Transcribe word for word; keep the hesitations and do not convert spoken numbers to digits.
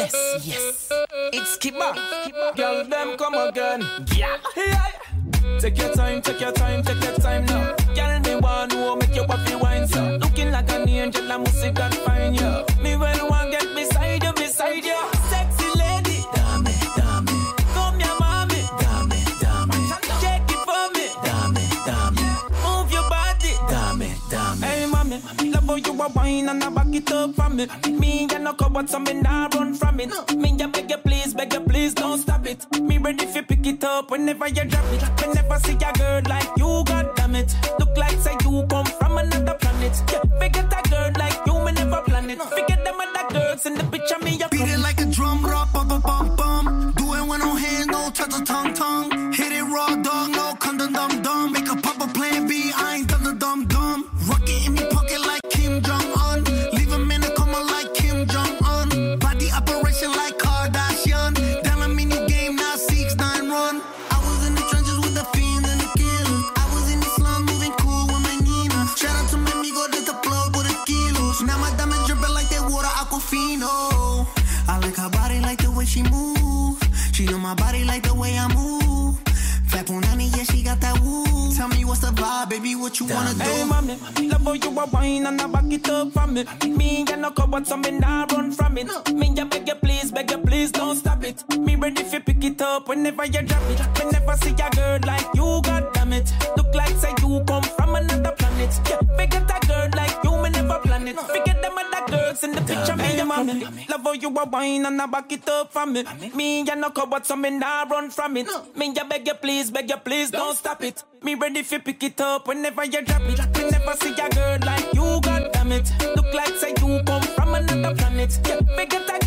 Yes, yes. It's Kiba. Girl, them come again. Yeah. Yeah. Take your time, take your time, take your time now. Girl, me want to make you happy wine, so. Looking like an angel, I must see that fine, yeah. Me well want get beside you, beside you. Sexy lady. Dame, dame. Come here, mommy. Dame, dame. Shake it for me. Dame, dame. Move your body. Dame, dame. Hey, mommy. Love how you a wine and I back it up for me. Me and no cupboard, so me nah run from it. Me ya beg you please, beg you please, don't stop it. Me ready if you pick it up whenever you drop it. Me never see a girl like you, god damn it. Look like say you come from another planet. Yeah, forget a girl like you, me never plan it. Forget them other girls in the picture, me ya beat it like a drum, rock, bum, bum, bum, bum. Do it with no hands, no touch a tongue, tongue. Hit it raw, dog, no condom, dum, dum. Make a pop a plan B, I ain't dum, dum, dum, dum. Rocket in me pocket like Kim Jong-un. Leave him in a coma like Kim Jong-un. Body operation like Kardashian. Damn, I'm in the game now, six nine run. I was in the trenches with the fiend and the killers. I was in the slum moving cool with my Nina. Shout out to my amigo, that's the plug with the kilos. Now my diamond dripping like that water Aquafino. I like her body like the way she move. She know my body like the way I move. Fat Punani, yeah, she got that woo. Tell me what's the vibe, baby, what you wanna do? Hey, mommy, love how you a wine and I back it up for me. Me and no cupboard, so me nah run from it. Me ya beg you please, beg you please, don't stop it. Me ready if you pick it up whenever you drop it. Me never see a girl like you, god damn it. Look like say you come from another planet. Yeah, forget a girl like you, me never plan it. Forget them other girls in the picture, me ya mommy. Love how you a wine and I back it up for me. Me and no cupboard, so me nah run from it. Me ya beg you please, beg you please, don't stop it. Me ready if you pick it up whenever you drop it. Me never see a girl like you, god damn it. Look like say you come from another planet. Yeah, forget a